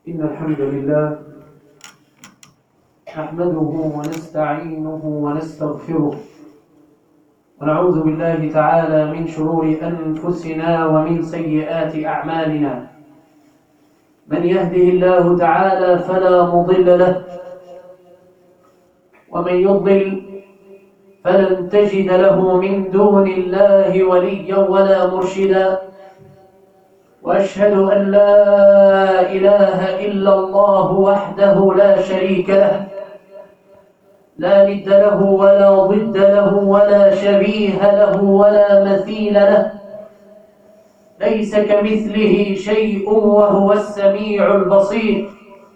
إن الحمد لله نحمده ونستعينه ونستغفره ونعوذ بالله تعالى من شرور أنفسنا ومن سيئات أعمالنا. من يهده الله تعالى فلا مضل له ومن يضلل فلن تجد له من دون الله وليا ولا مرشدا. وأشهد أن لا إله إلا الله وحده لا شريك له، لا ند له ولا ضد له ولا شبيه له ولا مثيل له، ليس كمثله شيء وهو السميع البصير.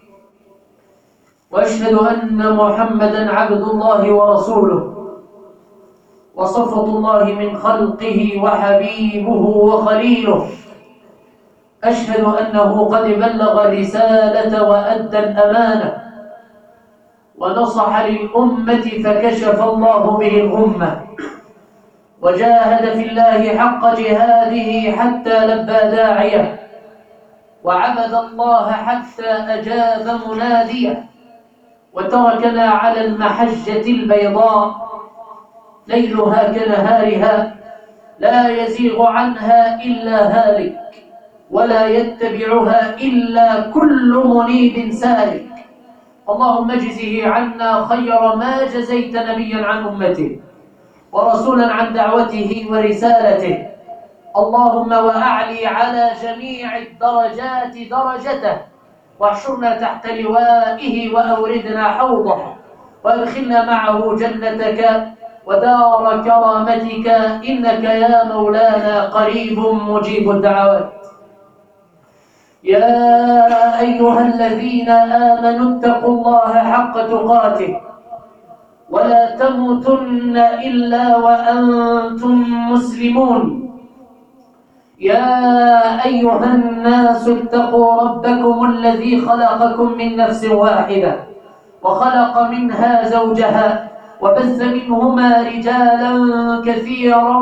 وأشهد أن محمدًا عبد الله ورسوله وصفوة الله من خلقه وحبيبه وخليله. أشهد أنه قد بلغ الرسالة وأدى الأمانة ونصح للأمة فكشف الله به الغمة، وجاهد في الله حق جهاده حتى لبى داعيه، وعبد الله حتى أجاب مناديه، وتركنا على المحجة البيضاء ليلها كنهارها لا يزيغ عنها إلا هالك ولا يتبعها إلا كل منيب سالك. اللهم اجزه عنا خير ما جزيت نبيا عن أمته ورسولا عن دعوته ورسالته. اللهم وأعلي على جميع الدرجات درجته، واحشرنا تحت لوائه وأوردنا حوضه، وادخلنا معه جنتك ودار كرامتك، إنك يا مولانا قريب مجيب الدعوات. يا أيها الذين آمنوا اتقوا الله حق تقاته ولا تموتن إلا وأنتم مسلمون. يا أيها الناس اتقوا ربكم الذي خلقكم من نفس واحدة وخلق منها زوجها وبث منهما رجالا كثيرا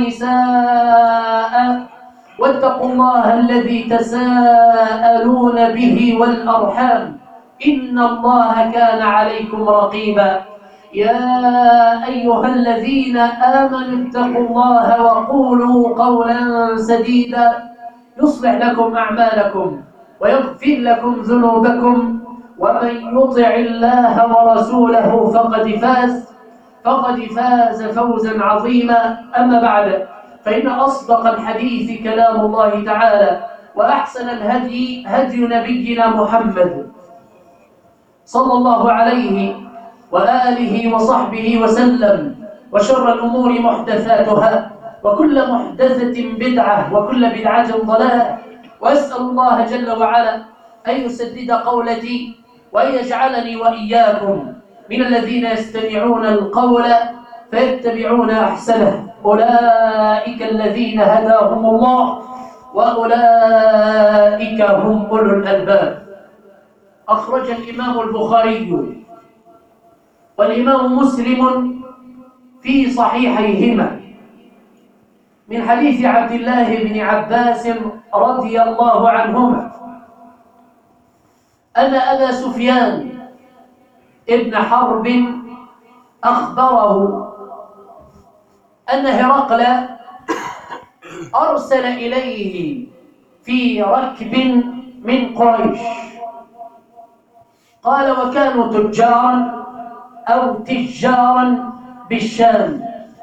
ونساء، واتقوا الله الذي تساءلون به والأرحام إن الله كان عليكم رقيبا. يا أيها الذين آمنوا اتقوا الله وقولوا قولا سديدا يصلح لكم أعمالكم ويغفر لكم ذنوبكم، ومن يطع الله ورسوله فقد فاز فوزا عظيما. أما بعد، فإن أصدق الحديث كلام الله تعالى، وأحسن الهدي هدي نبينا محمد صلى الله عليه وآله وصحبه وسلم، وشر الأمور محدثاتها، وكل محدثة بدعة، وكل بدعة ضلالة. وأسأل الله جل وعلا أن يسدد قولتي وأن يجعلني وإياكم من الذين يستمعون القول فيتبعون أحسنه. أولئك الذين هداهم الله وأولئك هم أولو الألباب. أخرج الإمام البخاري والإمام مسلم في صحيحيهما من حديث عبد الله بن عباس رضي الله عنهما أن أبا سفيان ابن حرب أخبره أن هرقل أرسل إليه في ركب من قريش. قال: وكانوا تجارا أو تجارا بالشام.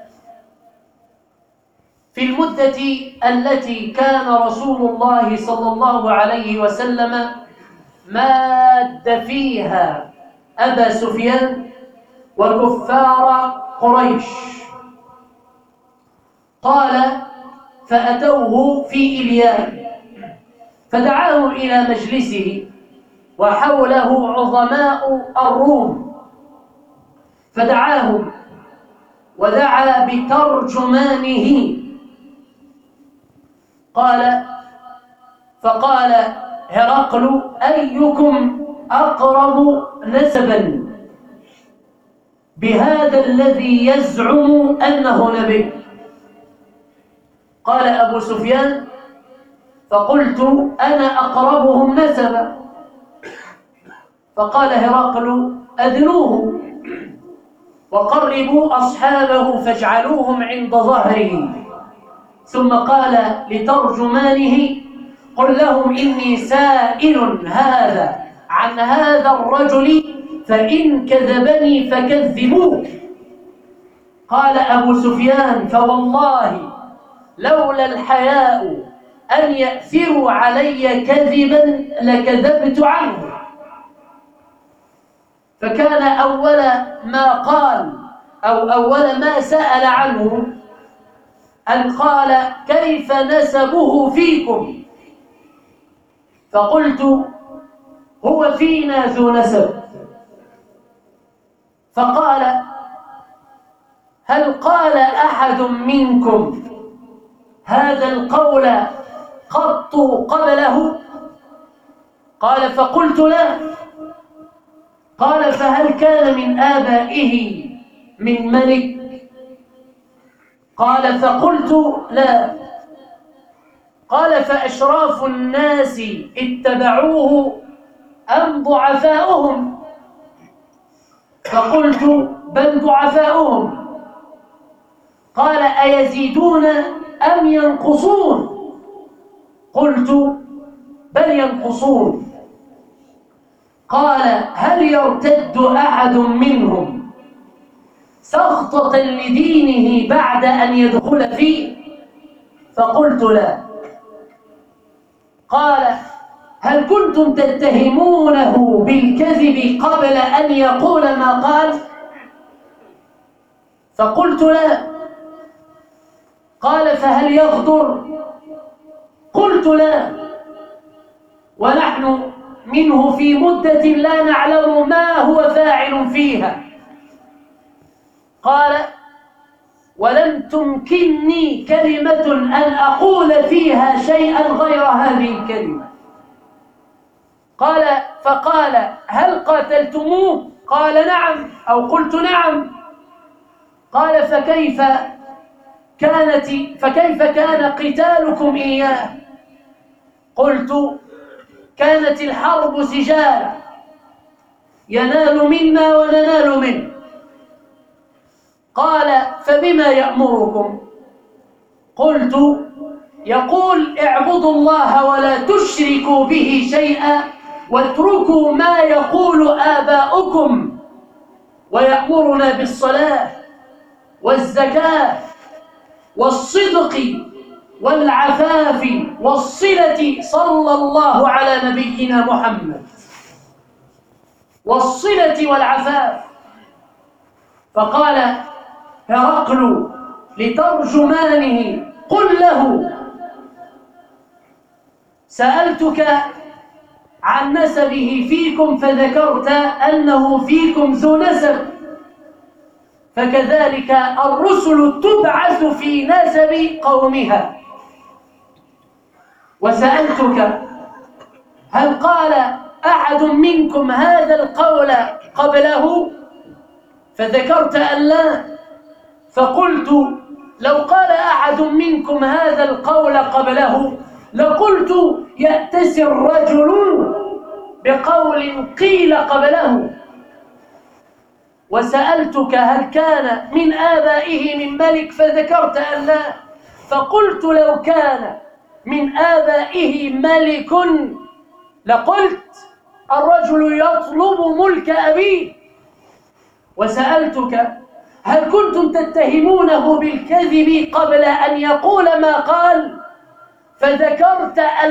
في المدة التي كان رسول الله صلى الله عليه وسلم ماد فيها أبا سفيان وكفار قريش. قال: فأتوه في إليان فدعاهم إلى مجلسه وحوله عظماء الروم، فدعاهم ودعا بترجمانه. فقال هرقل: أيكم أقرب نسبا بهذا الذي يزعم أنه نبي؟ قال أبو سفيان: فقلت: أنا أقربهم نسبا. فقال هرقل: أدنوه وقربوا أصحابه فاجعلوهم عند ظهره. ثم قال لترجمانه: قل لهم إني سائل هذا عن هذا الرجل، فإن كذبني فكذبوه. قال أبو سفيان: فوالله لولا الحياء أن يأثروا علي كذبا لكذبت عنه. فكان أول ما قال أو أول ما سأل عنه أن قال: كيف نسبه فيكم؟ فقلت: هو فينا ذو نسب. فقال: هل قال أحد منكم هذا القول قط قبله؟ قال: فقلت: لا. قال: فهل كان من آبائه من ملك؟ قال: فقلت: لا. قال: فأشراف الناس اتبعوه أم ضعفاؤهم؟ فقلت: بل ضعفاؤهم. قال: أيزيدون أم ينقصون؟ قلت: بل ينقصون. قال: هل يرتد أحد منهم سخطة لدينه بعد أن يدخل فيه؟ فقلت: لا. قال: هل كنتم تتهمونه بالكذب قبل أن يقول ما قال؟ فقلت: لا. قال: فهل يغدر؟ قلت: لا. ونحن منه في مدة لا نعلم ما هو فاعل فيها. قال: ولم تمكنني كلمة أن أقول فيها شيئا غير هذه الكلمة. قال: فقال: هل قاتلتموه؟ قال: نعم، أو قلت: نعم. قال: فكيف كان قتالكم إياه؟ قلت: كانت الحرب سجالا ينال منا وننال منه. قال: فبما يأمركم؟ قلت: يقول: اعبدوا الله ولا تشركوا به شيئا واتركوا ما يقول آباؤكم، ويأمرنا بالصلاة والزكاة والصدق والعفاف والصلة، صلى الله على نبينا محمد، والصلة والعفاف. فقال هرقل لترجمانه: قل له سألتك عن نسبه فيكم فذكرت أنه فيكم ذو نسب، فكذلك الرسل تبعث في نسب قومها. وسألتك: هل قال أحد منكم هذا القول قبله؟ فذكرت أن لا. فقلت: لو قال أحد منكم هذا القول قبله لقلت: يأتسي الرجل بقول قيل قبله. وسألتك: هل كان من آبائه من ملك؟ فذكرت أن لا. فقلت: لو كان من آبائه ملك لقلت: الرجل يطلب ملك أبيه. وسألتك: هل كنتم تتهمونه بالكذب قبل أن يقول ما قال؟ فذكرت أن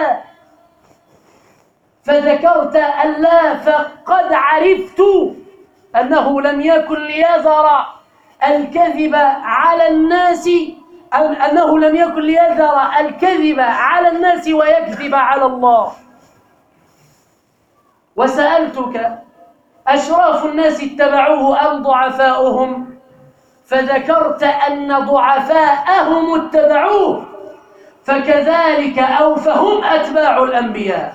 لا. فقد عرفت أنه لم يكن ليذر الكذب على الناس، أنه لم يكن ليذر الكذب على الناس ويكذب على الله. وسألتك: أشراف الناس اتبعوه أم ضعفاؤهم؟ فذكرت أن ضعفاءهم اتبعوه، فكذلك أو فهم أتباع الأنبياء.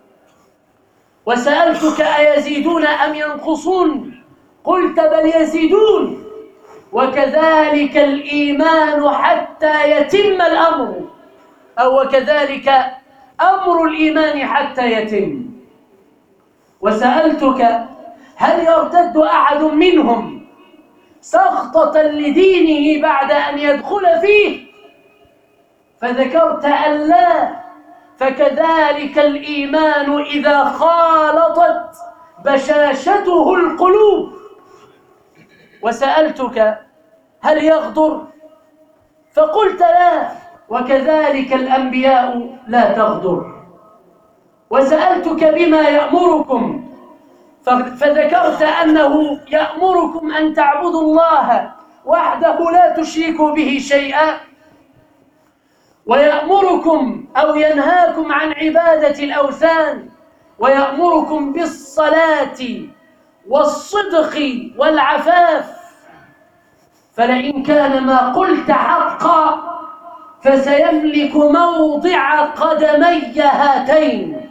وسألتك: أيزيدون أم ينقصون؟ قلت: بل يزيدون، وكذلك الإيمان حتى يتم الأمر، أو وكذلك أمر الإيمان حتى يتم. وسألتك هل يرتد أحد منهم سخطة لدينه بعد أن يدخل فيه؟ فذكرت أن لا، فكذلك الإيمان إذا خالطت بشاشته القلوب. وسألتك هل يغدر؟ فقلت لا، وكذلك الأنبياء لا تغدر. وسألتك بما يأمركم، فذكرت أنه يأمركم أن تعبدوا الله وحده لا تشركوا به شيئا، ويأمركم أو ينهاكم عن عبادة الأوثان، ويأمركم بالصلاة والصدق والعفاف. فلئن كان ما قلت حقا فسيملك موضع قدمي هاتين.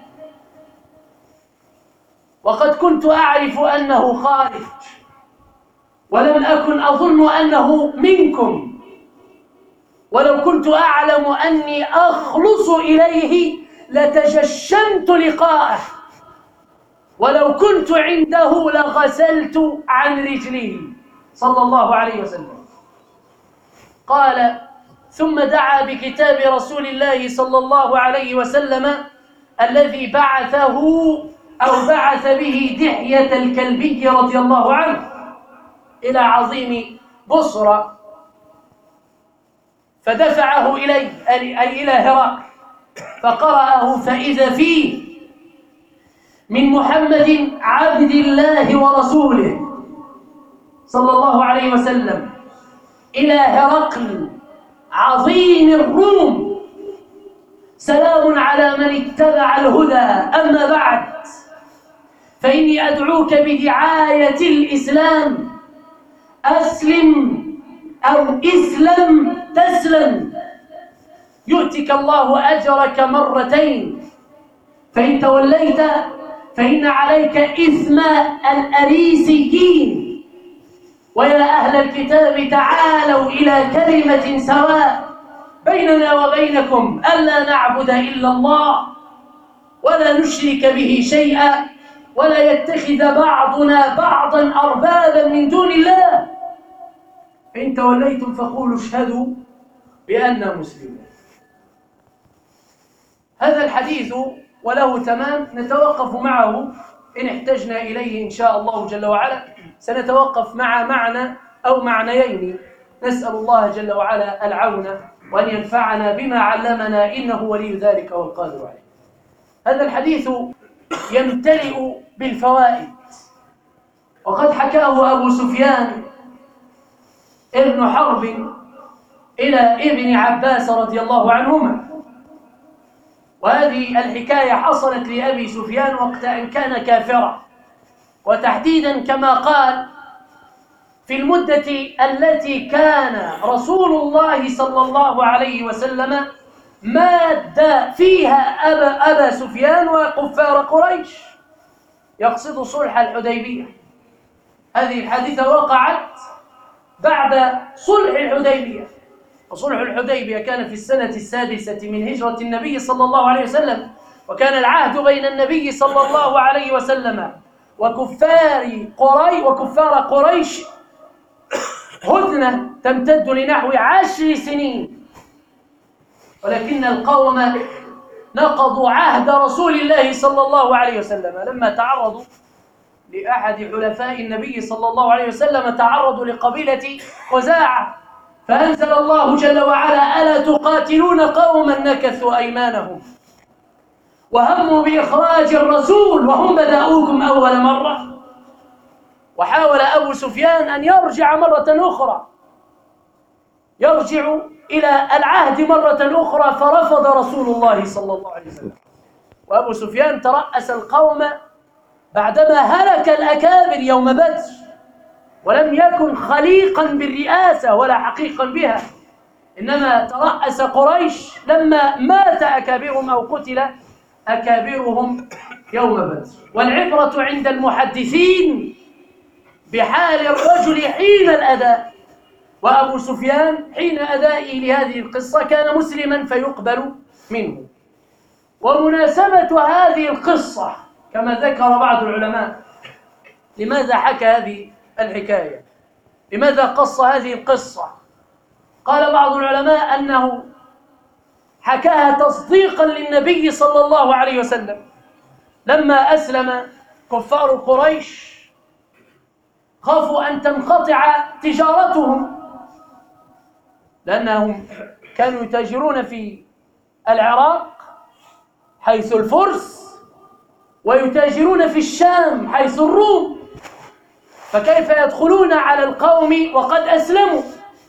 وقد كنت أعرف أنه خارج، ولم أكن أظن أنه منكم، ولو كنت أعلم أني أخلص إليه لتجشمت لقاءه، ولو كنت عنده لغسلت عن رجليه صلى الله عليه وسلم. قال: ثم دعا بكتاب رسول الله صلى الله عليه وسلم الذي بعثه أو بعث به دحية الكلبي رضي الله عنه إلى عظيم بصرى، فدفعه إليه أي إلى هرقل، فقرأه فإذا فيه من محمد عبد الله ورسوله صلى الله عليه وسلم إلى هرقل عظيم الروم: سلام على من اتبع الهدى، أما بعد فإني أدعوك بدعاية الإسلام: أسلم أو اسلم تسلم، يؤتك الله أجرك مرتين، فإن توليت فإن عليك إثم الأريسيين. ويا أهل الكتاب تعالوا إلى كلمة سواء بيننا وبينكم ألا نعبد إلا الله ولا نشرك به شيئا ولا يتخذ بعضنا بعضا أربابا من دون الله، فإن توليتم فقولوا اشهدوا بأننا مسلمون. هذا الحديث وله تمام نتوقف معه إن احتجنا إليه إن شاء الله جل وعلا. سنتوقف مع معنى أو معنيين، نسأل الله جل وعلا العون وأن ينفعنا بما علمنا، إنه ولي ذلك والقادر عليه. هذا الحديث يمتلئ بالفوائد، وقد حكاه أبو سفيان ابن حرب إلى ابن عباس رضي الله عنهما، وهذه الحكاية حصلت لأبي سفيان وقت أن كان كافرا، وتحديدا كما قال في المدة التي كان رسول الله صلى الله عليه وسلم ماد فيها أبا سفيان وكفار قريش، يقصد صلح الحديبية. هذه الحادثة وقعت بعد صلح الحديبية، وصلح الحديبية كان في السنة السادسة من هجرة النبي صلى الله عليه وسلم، وكان العهد بين النبي صلى الله عليه وسلم وكفار قريش هدنة تمتد لنحو 10 سنين، ولكن القوم نقضوا عهد رسول الله صلى الله عليه وسلم لما تعرضوا لأحد حلفاء النبي صلى الله عليه وسلم، تعرضوا لقبيلة خزاعة، فأنزل الله جل وعلا: ألا تقاتلون قوما نكثوا أيمانهم وهموا بإخراج الرسول وهم بدأوكم أول مرة. وحاول أبو سفيان أن يرجع مرة أخرى، يرجع إلى العهد مرة أخرى، فرفض رسول الله صلى الله عليه وسلم. وأبو سفيان ترأس القوم بعدما هلك الأكابر يوم بدر، ولم يكن خليقا بالرئاسة ولا حقيقا بها، إنما ترأس قريش لما مات أكابرهم أو قتل أكابرهم يوم بدر. والعبرة عند المحدثين بحال الرجل حين الأداء، وأبو سفيان حين أدائه لهذه القصة كان مسلما فيقبل منه. ومناسبة هذه القصة كما ذكر بعض العلماء. لماذا حكى هذه الحكاية؟ لماذا قص هذه القصة؟ قال بعض العلماء أنه حكاها تصديقا للنبي صلى الله عليه وسلم لما أسلم كفار قريش خافوا أن تنقطع تجارتهم، لأنهم كانوا يتاجرون في العراق حيث الفرس، ويتاجرون في الشام حيث الروم، فكيف يدخلون على القوم وقد أسلموا؟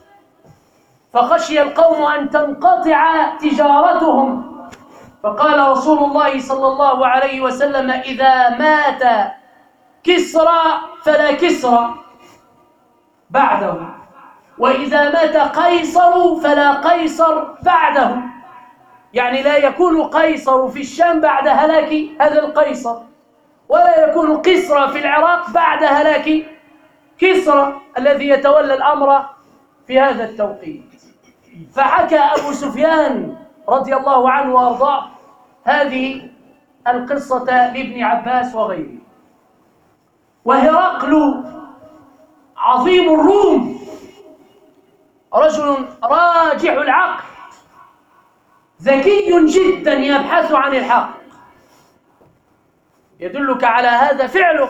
فخشي القوم أن تنقطع تجارتهم، فقال رسول الله صلى الله عليه وسلم: إذا مات كسرى فلا كسرى بعده، وإذا مات قيصر فلا قيصر بعده. يعني لا يكون قيصر في الشام بعد هلاك هذا القيصر، ولا يكون كسرى في العراق بعد هلاك كسرى الذي يتولى الأمر في هذا التوقيت. فحكى أبو سفيان رضي الله عنه وأرضاه هذه القصة لابن عباس وغيره. وهرقل عظيم الروم رجل راجح العقل ذكي جدا يبحث عن الحق، يدلك على هذا فعله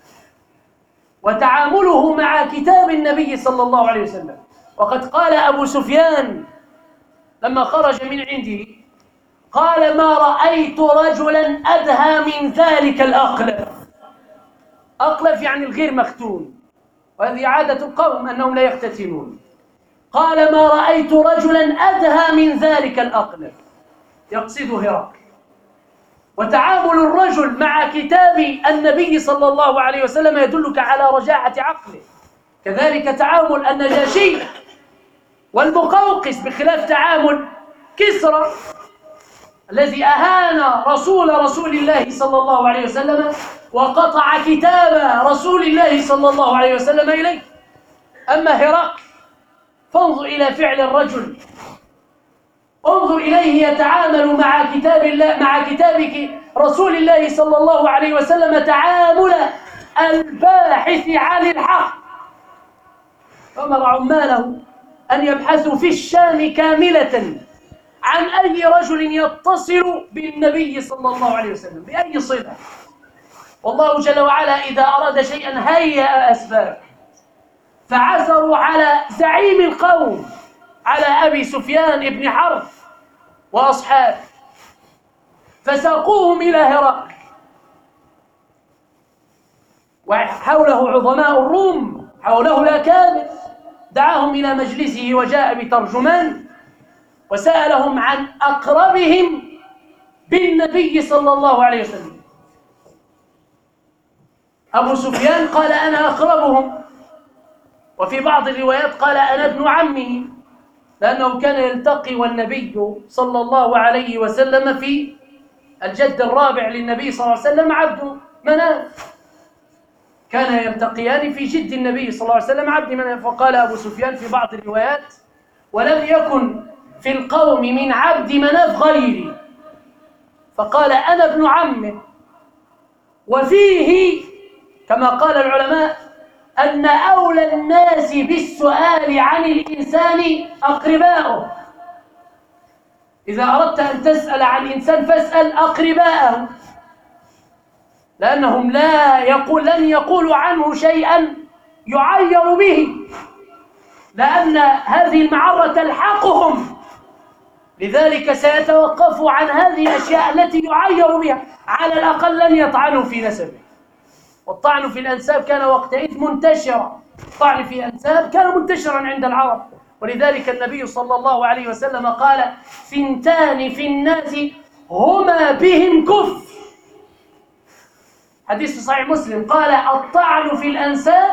وتعامله مع كتاب النبي صلى الله عليه وسلم. وقد قال أبو سفيان لما خرج من عنده، قال: ما رأيت رجلا أدهى من ذلك الأقلف. أقلف يعني الغير مختون، وهذه عادة القوم أنهم لا يختتنون. قال: ما رأيت رجلا أدهى من ذلك الأقلف، يقصد هرقل. وتعامل الرجل مع كتاب النبي صلى الله عليه وسلم يدلك على رجاحة عقله. كذلك تعامل النجاشي والمقوقس، بخلاف تعامل كسرى الذي أهان رسول الله صلى الله عليه وسلم وقطع كتاب رسول الله صلى الله عليه وسلم إليه. أما هرقل فانظر إلى فعل الرجل، انظر إليه يتعامل مع كتاب الله، مع كتاب رسول الله صلى الله عليه وسلم تعامل الباحث عن الحق. أمر عماله أن يبحثوا في الشام كاملة عن أي رجل يتصل بالنبي صلى الله عليه وسلم بأي صلة. والله جل وعلا إذا أراد شيئا هيأ أسباب، فعثروا على زعيم القوم، على أبي سفيان بن حرب وأصحابه، فساقوهم إلى هرقل، وحوله عظماء الروم، حوله الأكابر، دعاهم إلى مجلسه وجاء بترجمان وسألهم عن أقربهم بالنبي صلى الله عليه وسلم. أبو سفيان قال: أنا أقربهم، وفي بعض الروايات قال: أنا ابن عمه، لأنه كان يلتقي والنبي صلى الله عليه وسلم في الجد الرابع للنبي صلى الله عليه وسلم عبد مناف، كان يلتقيان في جد النبي صلى الله عليه وسلم عبد مناف. فقال أبو سفيان في بعض الروايات: ولم يكن في القوم من عبد مناف غيري، فقال: أنا ابن عمه. وفيه كما قال العلماء أن أولى الناس بالسؤال عن الإنسان أقرباؤه. إذا أردت أن تسأل عن إنسان فاسأل أقرباءه، لأنهم لن يقولوا عنه شيئا يعير به، لأن هذه المعرة تلحقهم، لذلك سيتوقفوا عن هذه الأشياء التي يعير بها، على الأقل لن يطعنوا في نسبه. والطعن في الأنساب كان وقتئذ منتشرا، الطعن في الأنساب كان منتشرا عند العرب، ولذلك النبي صلى الله عليه وسلم قال: ثنتان في الناس هما بهم كفر. حديث صحيح مسلم، قال: الطعن في الأنساب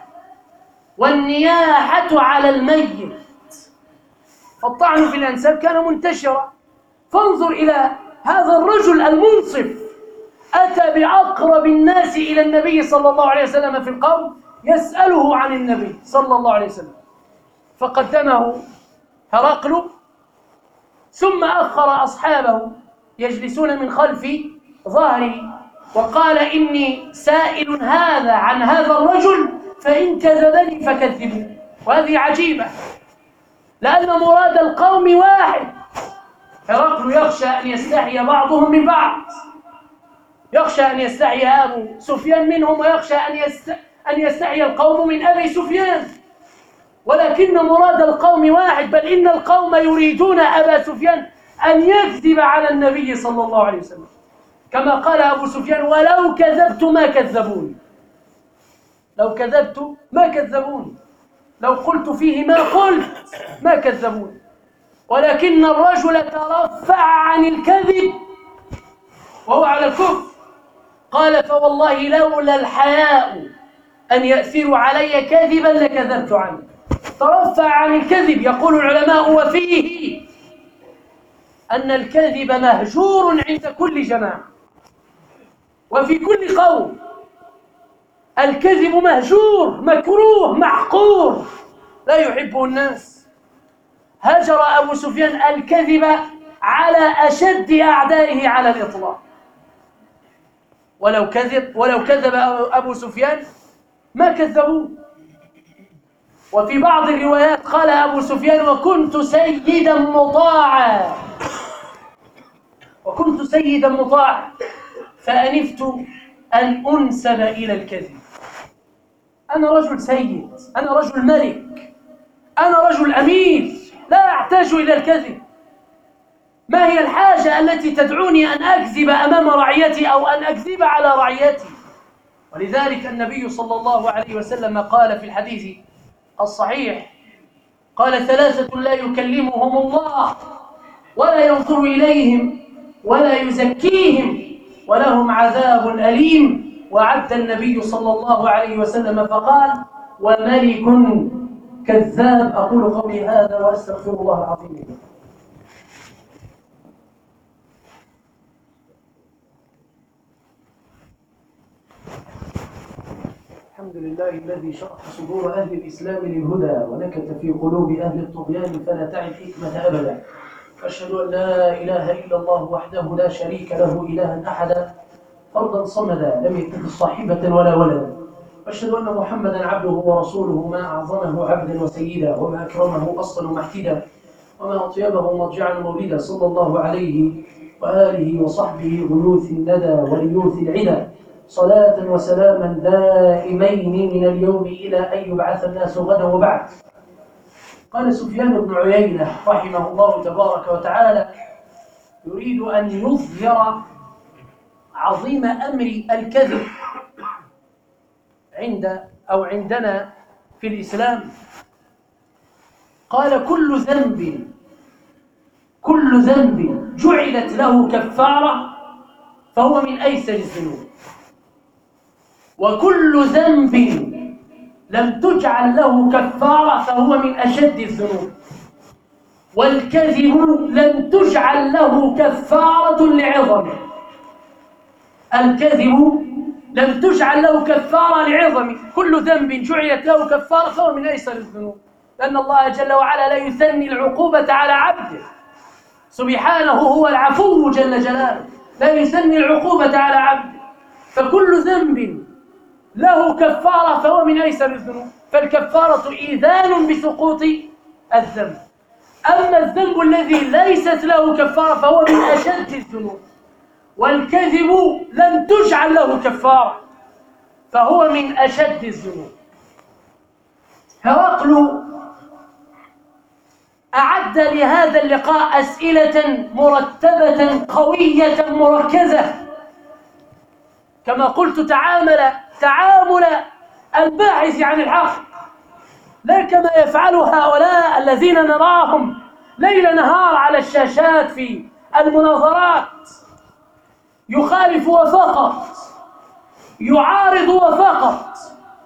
والنياحة على الميت. فالطعن في الأنساب كان منتشرا. فانظر إلى هذا الرجل المنصف، أتى بأقرب الناس إلى النبي صلى الله عليه وسلم في القوم يسأله عن النبي صلى الله عليه وسلم، فقدمه هرقل، ثم أخر أصحابه يجلسون من خلف ظهره، وقال إني سائل هذا عن هذا الرجل فإن كذبني فكذبوا. وهذه عجيبة، لأن مراد القوم واحد. هرقل يخشى أن يستحي بعضهم من بعض، يخشى أن يستحي أبو سفيان منهم، ويخشى أن يستحي القوم من أبي سفيان، ولكن مراد القوم واحد. بل إن القوم يريدون أبا سفيان أن يكذب على النبي صلى الله عليه وسلم، كما قال أبو سفيان: ولو كذبت ما كذبوني. لو كذبت ما كذبوني، لو قلت فيه ما قلت ما كذبوني. ولكن الرجل ترفع عن الكذب وهو على الكفر، قال: فوالله لولا الحياء أن يأثروا علي كذبا لكذبت عنه. ترفع عن الكذب. يقول العلماء: وفيه أن الكذب مهجور عند كل جماعة وفي كل قوم. الكذب مهجور، مكروه، محقور، لا يحبه الناس. هجر أبو سفيان الكذب على أشد أعدائه على الإطلاق. ولو كذب أبو سفيان ما كذبوه. وفي بعض الروايات قال أبو سفيان: وكنت سيدا مطاعا، وكنت سيدا مطاعا فأنفت أن أنسب إلى الكذب. أنا رجل سيد، أنا رجل ملك، أنا رجل أمير، لا أحتاج إلى الكذب. ما هي الحاجة التي تدعوني أن أكذب أمام رعيتي أو أن أكذب على رعيتي؟ ولذلك النبي صلى الله عليه وسلم قال في الحديث الصحيح، قال: ثلاثة لا يكلمهم الله ولا ينظر إليهم ولا يزكيهم ولهم عذاب أليم. وعد النبي صلى الله عليه وسلم فقال: وملك كذاب. أقول قولي هذا وأستغفر الله العظيم. الحمد لله الذي شرح صدور أهل الإسلام للهدى ونكت في قلوب أهل الطغيان فلا تعي الحكمة أبدا. أشهد أن لا إله إلا الله وحده لا شريك له إلها أحدا فردا صمدا لم يتخذ صاحبة ولا ولدا. وأشهد أن محمدا عبده ورسوله ما أعظمه عبدا وسيدا وما أكرمه أصلا ومحتدا وما أطيبه مضجعا مولدا، صلى الله عليه وآله وصحبه غيوث الندى وليوث العدا، صلاة وسلاما دائمين من اليوم إلى أن يبعث الناس غدا وبعد. قال سفيان بن عيينة رحمه الله تبارك وتعالى: يريد أن يظهر عظيم أمر الكذب عندنا في الإسلام. قال: كل ذنب جعلت له كفارة فهو من أيسر الذنوب، وكل ذنب لم تجعل له كفارة فهو من أشد الذنوب. والكذب لم تجعل له كفارة لعظمه. الكذب لم تجعل له كفارة لعظمه. كل ذنب جعلت له كفارة فهو من أيسر الذنوب، لأن الله جل وعلا لا يثني العقوبة على عبده سبحانه، هو العفو جل جلاله، لا يثني العقوبة على عبده. فكل ذنب له كفارة فهو من أيسر الذنوب، فالكفارة إيذان بسقوط الذنب. أما الذنب الذي ليست له كفارة فهو من أشد الذنوب. والكذب لم تجعل له كفارة فهو من أشد الذنوب. هرقل أعد لهذا اللقاء أسئلة مرتبة قوية مركزة، كما قلت تعامل الباحث عن الحق، لا كما يفعل هؤلاء الذين نراهم ليل نهار على الشاشات في المناظرات، يخالف وفقط، يعارض وفقط،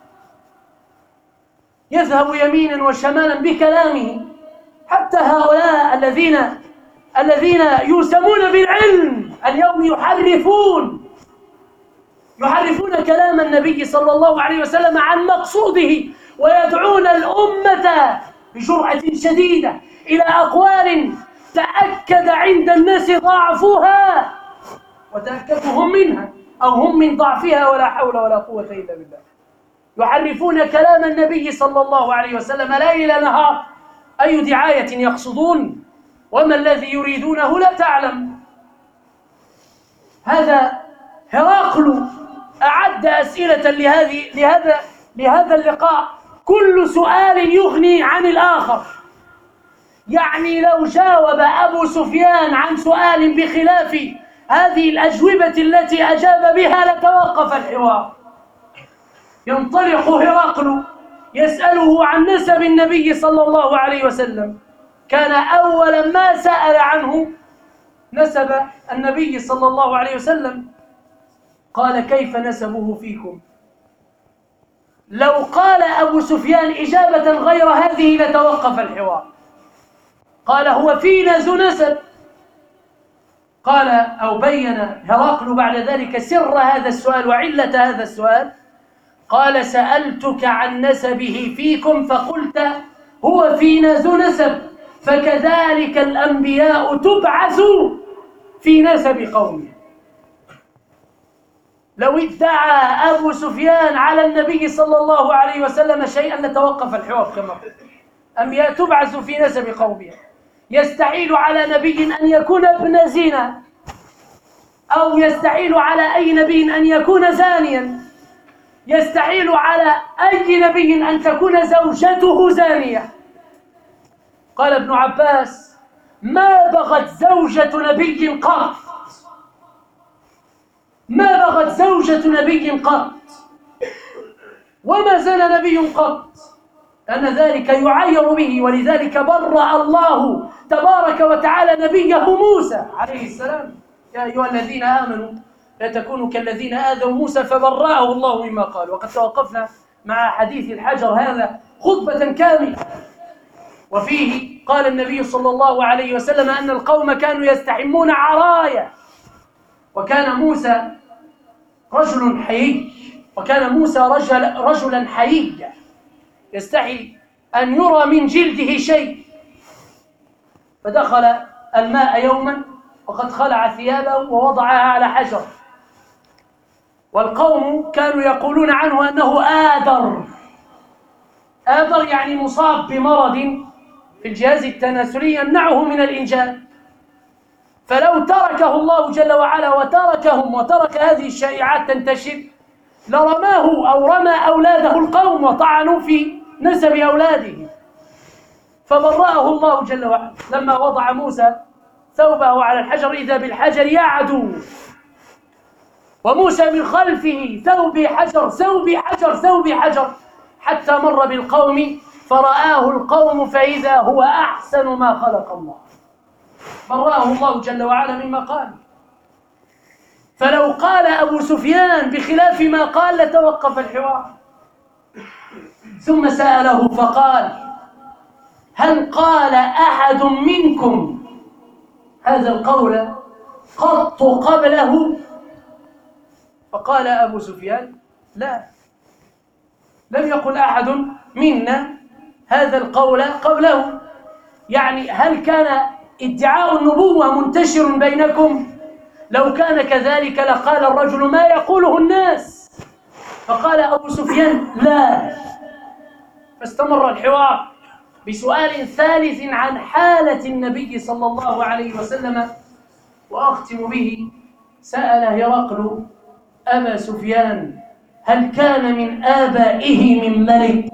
يذهب يمينا وشمالا بكلامه. حتى هؤلاء الذين يسمون بالعلم اليوم يحرفون كلام النبي صلى الله عليه وسلم عن مقصوده، ويدعون الأمة بجرأة شديدة إلى أقوال تأكد عند الناس ضعفها وتأكدهم منها، أو هم من ضعفها ولا حول ولا قوة إلا بالله. يحرفون كلام النبي صلى الله عليه وسلم ليل نهار. أي دعاية يقصدون وما الذي يريدونه لا تعلم. هذا هرقل أعد أسئلة لهذا اللقاء، كل سؤال يغني عن الآخر. يعني لو جاوب أبو سفيان عن سؤال بخلاف هذه الأجوبة التي أجاب بها لتوقف الحوار. ينطلق هرقل يسأله عن نسب النبي صلى الله عليه وسلم. كان أول ما سأل عنه نسب النبي صلى الله عليه وسلم. قال: كيف نسبه فيكم؟ لو قال أبو سفيان إجابة غير هذه لتوقف الحوار. قال: هو فينا ذو نسب. قال أو بين هرقل بعد ذلك سر هذا السؤال وعلة هذا السؤال. قال: سألتك عن نسبه فيكم فقلت هو فينا ذو نسب، فكذلك الأنبياء تبعث في نسب قومه. لو ادعى أبو سفيان على النبي صلى الله عليه وسلم شيئا لتوقف الحوار كما قلت. أنبياء تبعث في نسب قومه. يستحيل على نبي أن يكون ابن زنا، أو يستحيل على أي نبي أن يكون زانيا. يستحيل على أي نبي أن تكون زوجته زانية. قال ابن عباس: ما بغت زوجة نبي قط، ما بغت زوجة نبي قط، وما زنى نبي قط، لأن ذلك يعير به. ولذلك برأ الله تبارك وتعالى نبيه موسى عليه السلام: يا أيها الذين آمنوا لا تكونوا كالذين آذوا موسى فبرأه الله مما قال. وقد توقفنا مع حديث الحجر هذا خطبة كاملة، وفيه قال النبي صلى الله عليه وسلم أن القوم كانوا يستحمون عرايا، وكان موسى رجل حيي، وكان موسى رجلا حييا يستحي أن يرى من جلده شيء. فدخل الماء يوما وقد خلع ثيابه ووضعها على حجر، والقوم كانوا يقولون عنه أنه آدر. آدر يعني مصاب بمرض في الجهاز التناسلي يمنعه من الإنجاب. فلو تركه الله جل وعلا وترك هذه الشائعات تنتشر لرماه أو رمى أولاده القوم وطعنوا في نسب أولاده. فبرأه الله جل وعلا لما وضع موسى ثوبه على الحجر إذا بالحجر يعدو، وموسى من خلفه ثوبي حجر ثوبي حجر ثوبي حجر، حتى مر بالقوم فرآه القوم فإذا هو أحسن ما خلق الله. برأه الله جل وعلا مما قال. فلو قال أبو سفيان بخلاف ما قال لتوقف الحوار. ثم سأله فقال: هل قال أحد منكم هذا القول قط قبله؟ فقال أبو سفيان: لا، لم يقل أحد منا هذا القول قبله. يعني هل كان ادعاء النبوة منتشر بينكم؟ لو كان كذلك لقال الرجل ما يقوله الناس. فقال أبو سفيان: لا. فاستمر الحوار بسؤال ثالث عن حالة النبي صلى الله عليه وسلم، وأختم به. سأل هرقل أبا سفيان: هل كان من آبائه من ملك؟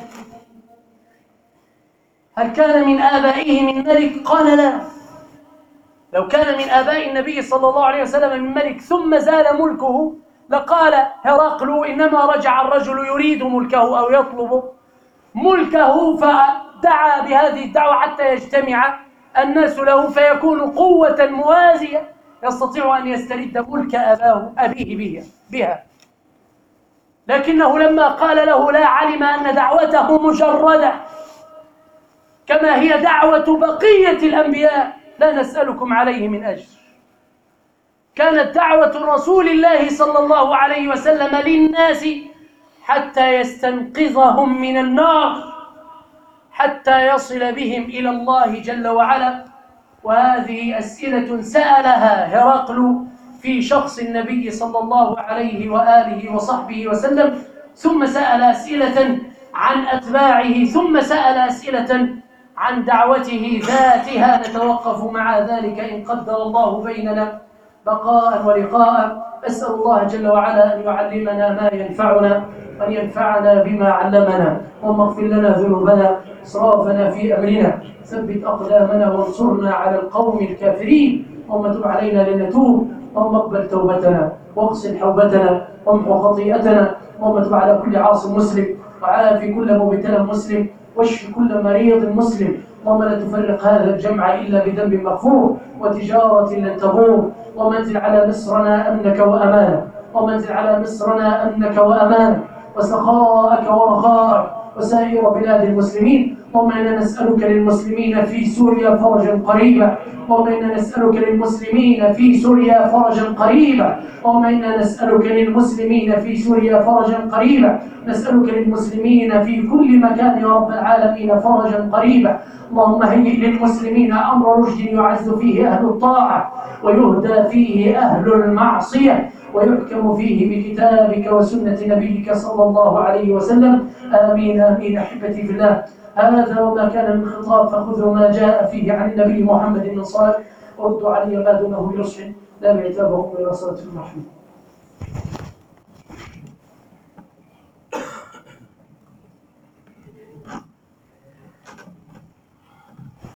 هل كان من آبائه من ملك؟ قال: لا. لو كان من آباء النبي صلى الله عليه وسلم من ملك ثم زال ملكه لقال هرقل: إنما رجع الرجل يريد ملكه أو يطلب ملكه، فدعا بهذه الدعوة حتى يجتمع الناس له فيكون قوة موازية يستطيع أن يسترد ملك أبيه بها. لكنه لما قال له لا علم أن دعوته مجردة كما هي دعوة بقية الأنبياء، لا نسألكم عليه من أجر. كانت دعوة رسول الله صلى الله عليه وسلم للناس حتى يستنقذهم من النار، حتى يصل بهم إلى الله جل وعلا. وهذه أسئلة سألها هرقل في شخص النبي صلى الله عليه وآله وصحبه وسلم، ثم سأل أسئلة عن أتباعه، ثم سأل أسئلة عن دعوته ذاتها. نتوقف مع ذلك إن قدر الله بيننا بقاء ولقاء. أسأل الله جل وعلا أن يعلمنا ما ينفعنا وأن ينفعنا بما علمنا، اللهم اغفر لنا ذنوبنا إسرافنا في أمرنا، ثبت أقدامنا وانصرنا على القوم الكافرين. اللهم تب علينا لنتوب، اللهم اقبل توبتنا واغسل حوبتنا وامحو خطيئتنا. اللهم تب على كل عاص مسلم وعافي كل مبتلى مسلم واشف كل مريض مسلم. اللهم لا تفرق هذا الجمع إلا بذنب مغفور وتجارة لن تبور. اللهم انزل على مصرنا أمنك وأمانك، اللهم انزل على مصرنا أمنك وأمانك وسخاءك ورخاءك وسائر بلاد المسلمين. اللهم إنا نسألك للمسلمين في سوريا فرجا قريبا، اللهم إنا نسألك للمسلمين في سوريا فرجا قريبا، اللهم إنا نسألك للمسلمين في سوريا فرجا قريبا، نسألك للمسلمين في كل مكان يا رب العالمين فرجا قريبا. اللهم هيئ للمسلمين أمر رشد يعز فيه أهل الطاعة ويهدى فيه أهل المعصية ويحكم فيه بكتابك وسنة نبيك صلى الله عليه وسلم. آمين آمين. أحبتي في الله، هذا وما كان من خطاب فخذوا ما جاء فيه عن النبي محمد من صالح، وردوا علي ما دونه بنصح لا بعتابهم إلى صلاة الرحمن.